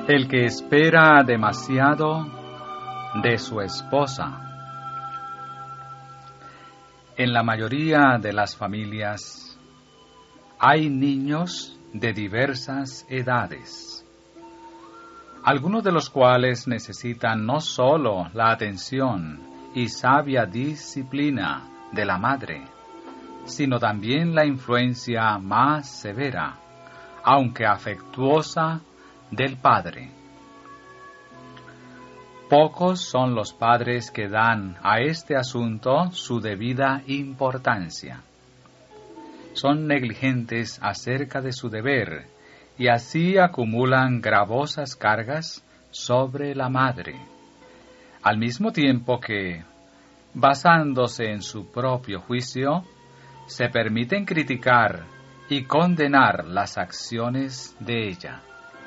El que espera demasiado de su esposa. En la mayoría de las familias hay niños de diversas edades, algunos de los cuales necesitan no solo la atención y sabia disciplina de la madre, sino también la influencia más severa, aunque afectuosa, del padre. Pocos son los padres que dan a este asunto su debida importancia. Son negligentes acerca de su deber y así acumulan gravosas cargas sobre la madre, al mismo tiempo que, basándose en su propio juicio, se permiten criticar y condenar las acciones de ella.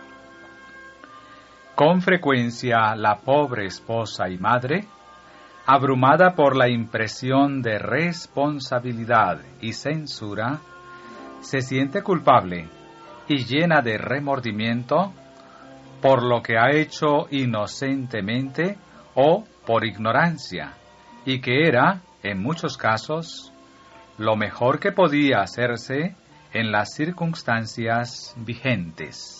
Con frecuencia la pobre esposa y madre, abrumada por la impresión de responsabilidad y censura, se siente culpable y llena de remordimiento por lo que ha hecho inocentemente o por ignorancia, y que era, en muchos casos, lo mejor que podía hacerse en las circunstancias vigentes.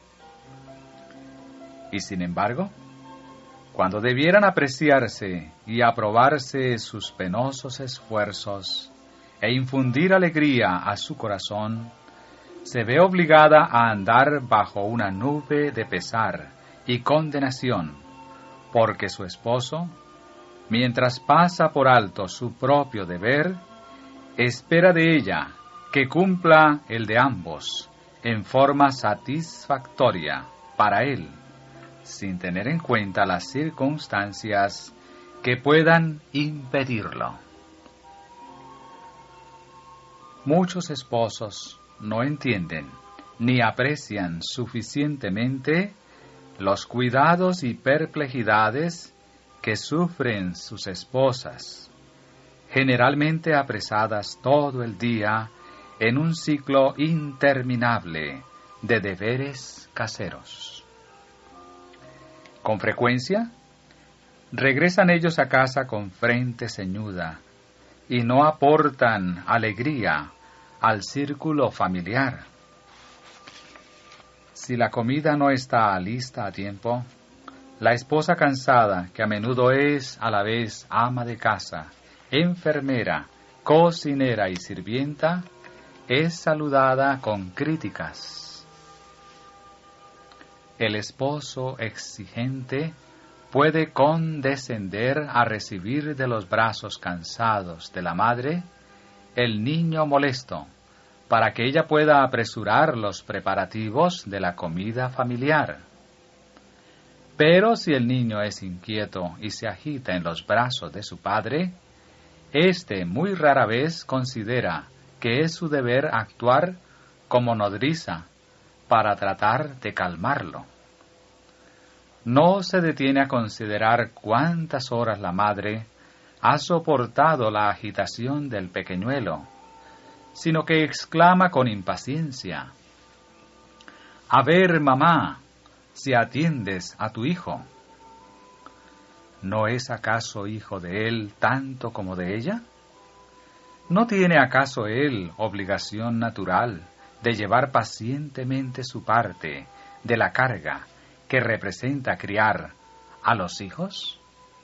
Y sin embargo, cuando debieran apreciarse y aprobarse sus penosos esfuerzos e infundir alegría a su corazón, se ve obligada a andar bajo una nube de pesar y condenación, porque su esposo, mientras pasa por alto su propio deber, espera de ella que cumpla el de ambos en forma satisfactoria para él, sin tener en cuenta las circunstancias que puedan impedirlo. Muchos esposos no entienden ni aprecian suficientemente los cuidados y perplejidades que sufren sus esposas, generalmente apresadas todo el día en un ciclo interminable de deberes caseros. Con frecuencia, regresan ellos a casa con frente ceñuda y no aportan alegría al círculo familiar. Si la comida no está lista a tiempo, la esposa cansada, que a menudo es a la vez ama de casa, enfermera, cocinera y sirvienta, es saludada con críticas. El esposo exigente puede condescender a recibir de los brazos cansados de la madre el niño molesto, para que ella pueda apresurar los preparativos de la comida familiar. Pero si el niño es inquieto y se agita en los brazos de su padre, éste muy rara vez considera que es su deber actuar como nodriza para tratar de calmarlo. No se detiene a considerar cuántas horas la madre ha soportado la agitación del pequeñuelo, sino que exclama con impaciencia: «A ver, mamá, si atiendes a tu hijo». ¿No es acaso hijo de él tanto como de ella? ¿No tiene acaso él obligación natural de llevar pacientemente su parte de la carga que representa criar a los hijos?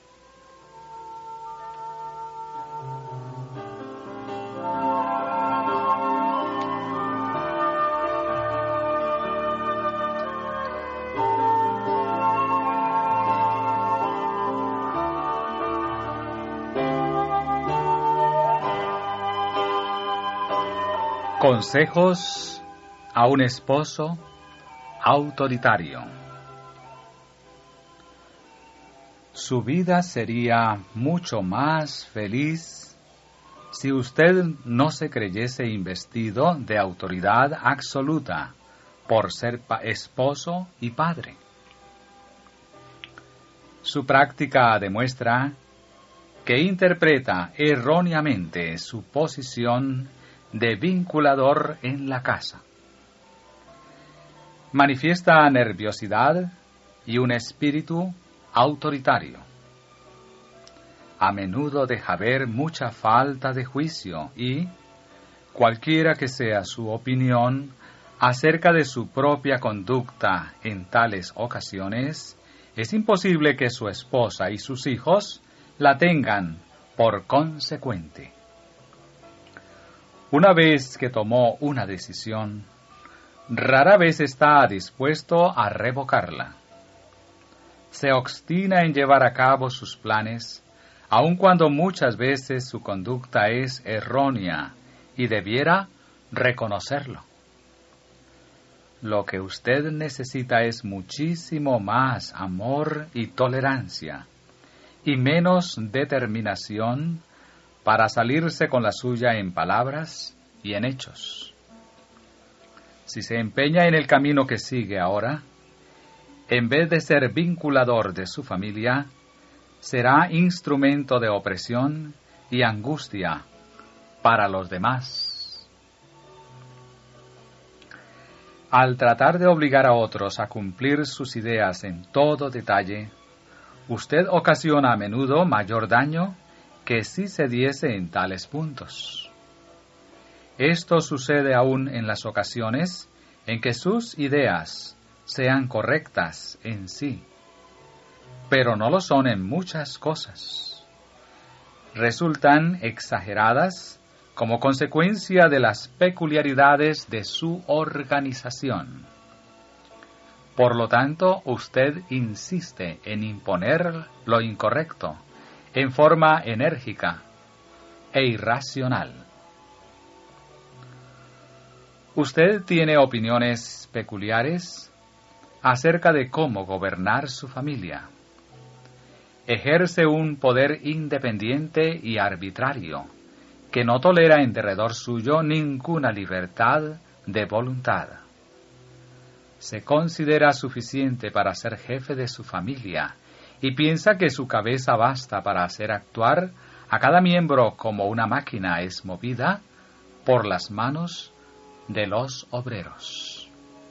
Consejos a un esposo autoritario. Su vida sería mucho más feliz si usted no se creyese investido de autoridad absoluta por ser esposo y padre. Su práctica demuestra que interpreta erróneamente su posición de vinculador en la casa. Manifiesta nerviosidad y un espíritu autoritario. A menudo deja ver mucha falta de juicio y, cualquiera que sea su opinión acerca de su propia conducta en tales ocasiones, es imposible que su esposa y sus hijos la tengan por consecuente. Una vez que tomó una decisión, rara vez está dispuesto a revocarla. Se obstina en llevar a cabo sus planes, aun cuando muchas veces su conducta es errónea y debiera reconocerlo. Lo que usted necesita es muchísimo más amor y tolerancia, y menos determinación para salirse con la suya en palabras y en hechos. Si se empeña en el camino que sigue ahora, en vez de ser vinculador de su familia, será instrumento de opresión y angustia para los demás. Al tratar de obligar a otros a cumplir sus ideas en todo detalle, usted ocasiona a menudo mayor daño que si cediese en tales puntos. Esto sucede aún en las ocasiones en que sus ideas sean correctas en sí, pero no lo son en muchas cosas. Resultan exageradas como consecuencia de las peculiaridades de su organización. Por lo tanto, usted insiste en imponer lo incorrecto en forma enérgica e irracional. Usted tiene opiniones peculiares acerca de cómo gobernar su familia. Ejerce un poder independiente y arbitrario, que no tolera en derredor suyo ninguna libertad de voluntad. Se considera suficiente para ser jefe de su familia y piensa que su cabeza basta para hacer actuar a cada miembro como una máquina es movida por las manos de los obreros.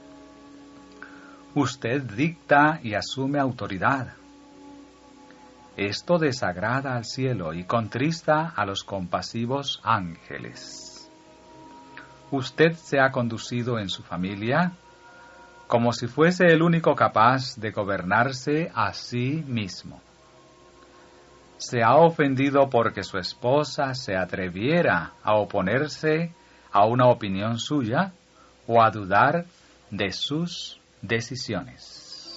Usted dicta y asume autoridad. Esto desagrada al cielo y contrista a los compasivos ángeles. Usted se ha conducido en su familia como si fuese el único capaz de gobernarse a sí mismo. Se ha ofendido porque su esposa se atreviera a oponerse a una opinión suya o a dudar de sus decisiones.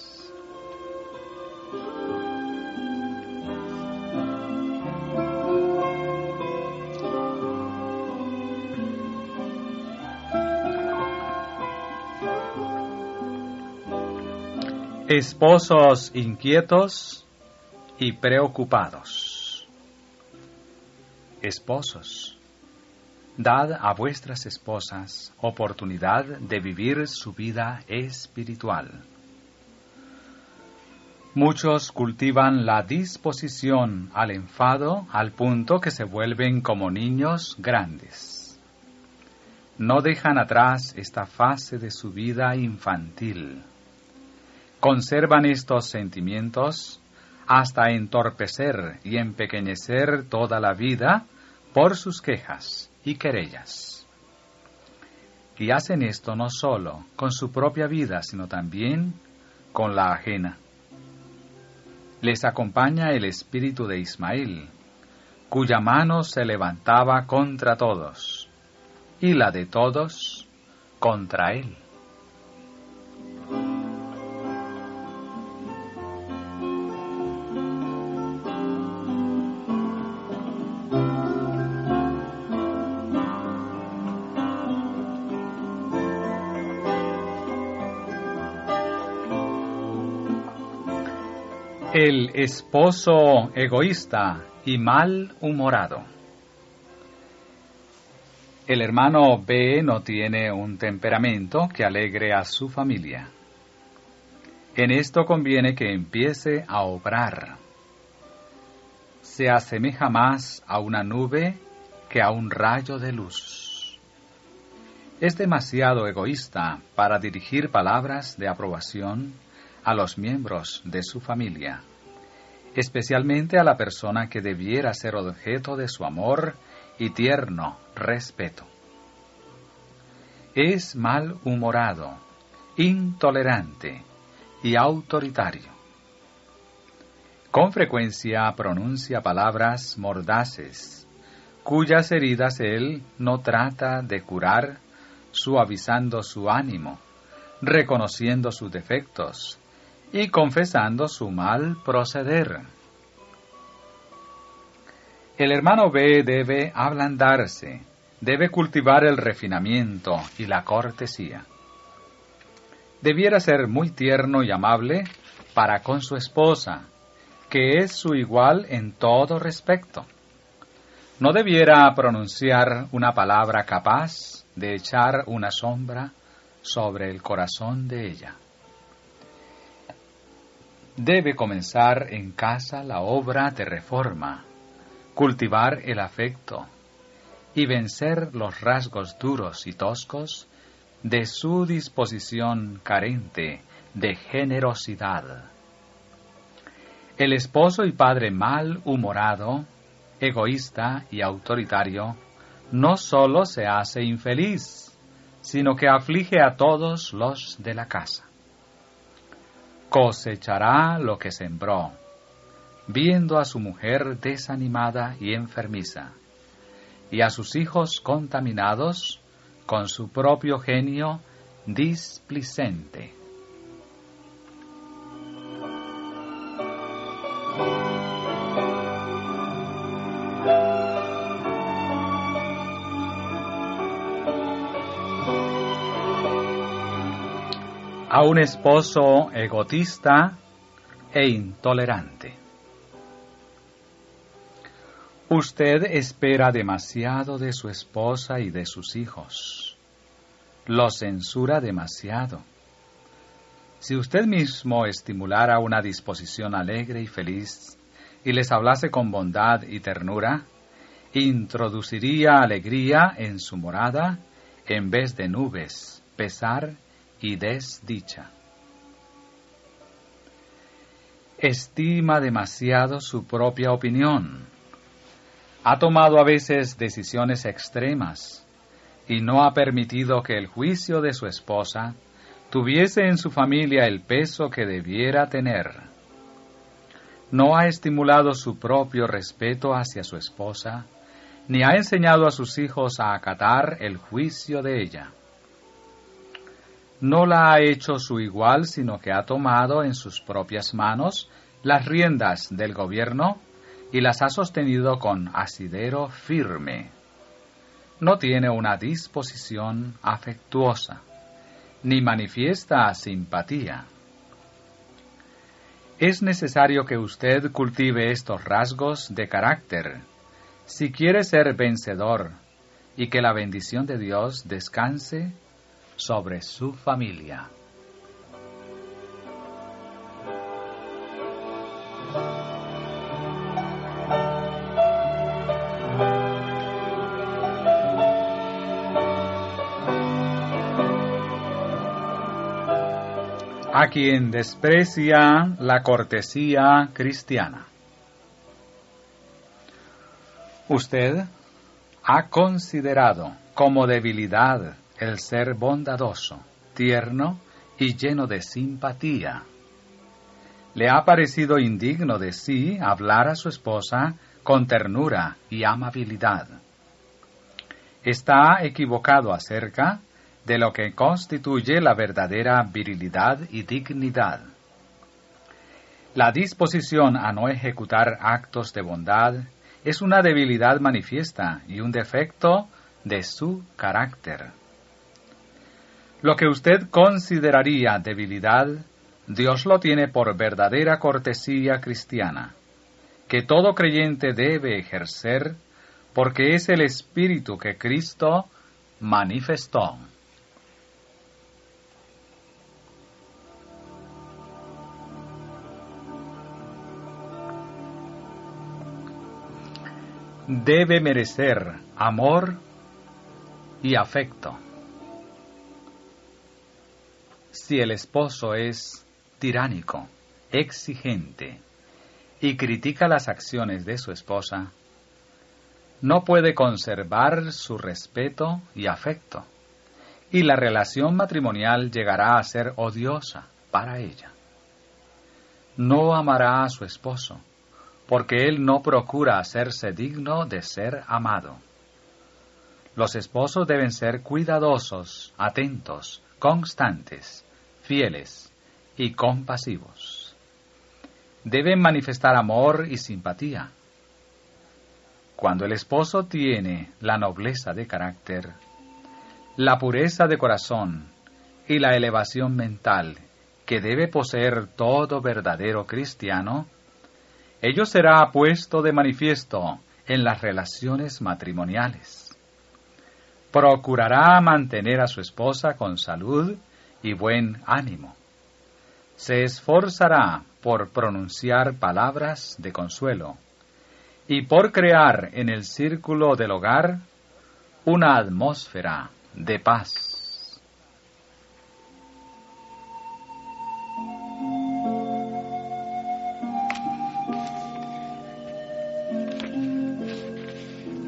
Esposos inquietos y preocupados. Esposos, dad a vuestras esposas oportunidad de vivir su vida espiritual. Muchos cultivan la disposición al enfado al punto que se vuelven como niños grandes. No dejan atrás esta fase de su vida infantil. Conservan estos sentimientos hasta entorpecer y empequeñecer toda la vida por sus quejas y querellas. Y hacen esto no solo con su propia vida, sino también con la ajena. Les acompaña el espíritu de Ismael, cuya mano se levantaba contra todos, y la de todos contra él. El esposo egoísta y malhumorado. El hermano B no tiene un temperamento que alegre a su familia. En esto conviene que empiece a obrar. Se asemeja más a una nube que a un rayo de luz. Es demasiado egoísta para dirigir palabras de aprobación a los miembros de su familia, especialmente a la persona que debiera ser objeto de su amor y tierno respeto. Es malhumorado, intolerante y autoritario. Con frecuencia pronuncia palabras mordaces, cuyas heridas él no trata de curar, suavizando su ánimo, reconociendo sus defectos y confesando su mal proceder. El hermano B debe ablandarse, debe cultivar el refinamiento y la cortesía. Debiera ser muy tierno y amable para con su esposa, que es su igual en todo respecto. No debiera pronunciar una palabra capaz de echar una sombra sobre el corazón de ella. Debe comenzar en casa la obra de reforma, cultivar el afecto y vencer los rasgos duros y toscos de su disposición carente de generosidad. El esposo y padre malhumorado, egoísta y autoritario, no sólo se hace infeliz, sino que aflige a todos los de la casa. Cosechará lo que sembró, viendo a su mujer desanimada y enfermiza, y a sus hijos contaminados con su propio genio displicente. A un esposo egotista e intolerante. Usted espera demasiado de su esposa y de sus hijos. Lo censura demasiado. Si usted mismo estimulara una disposición alegre y feliz y les hablase con bondad y ternura, introduciría alegría en su morada en vez de nubes, pesar y desdicha. Estima demasiado su propia opinión. Ha tomado a veces decisiones extremas y no ha permitido que el juicio de su esposa tuviese en su familia el peso que debiera tener. No ha estimulado su propio respeto hacia su esposa, ni ha enseñado a sus hijos a acatar el juicio de ella. No la ha hecho su igual, sino que ha tomado en sus propias manos las riendas del gobierno y las ha sostenido con asidero firme. No tiene una disposición afectuosa, ni manifiesta simpatía. Es necesario que usted cultive estos rasgos de carácter, si quiere ser vencedor y que la bendición de Dios descanse sobre su familia. A quien desprecia la cortesía cristiana. Usted ha considerado como debilidad el ser bondadoso, tierno y lleno de simpatía. Le ha parecido indigno de sí hablar a su esposa con ternura y amabilidad. Está equivocado acerca de lo que constituye la verdadera virilidad y dignidad. La disposición a no ejecutar actos de bondad es una debilidad manifiesta y un defecto de su carácter. Lo que usted consideraría debilidad, Dios lo tiene por verdadera cortesía cristiana, que todo creyente debe ejercer, porque es el espíritu que Cristo manifestó. Debe merecer amor y afecto. Si el esposo es tiránico, exigente, y critica las acciones de su esposa, no puede conservar su respeto y afecto, y la relación matrimonial llegará a ser odiosa para ella. No amará a su esposo, porque él no procura hacerse digno de ser amado. Los esposos deben ser cuidadosos, atentos, constantes, fieles y compasivos. Deben manifestar amor y simpatía. Cuando el esposo tiene la nobleza de carácter, la pureza de corazón y la elevación mental que debe poseer todo verdadero cristiano, ello será puesto de manifiesto en las relaciones matrimoniales. Procurará mantener a su esposa con salud y buen ánimo. Se esforzará por pronunciar palabras de consuelo y por crear en el círculo del hogar una atmósfera de paz.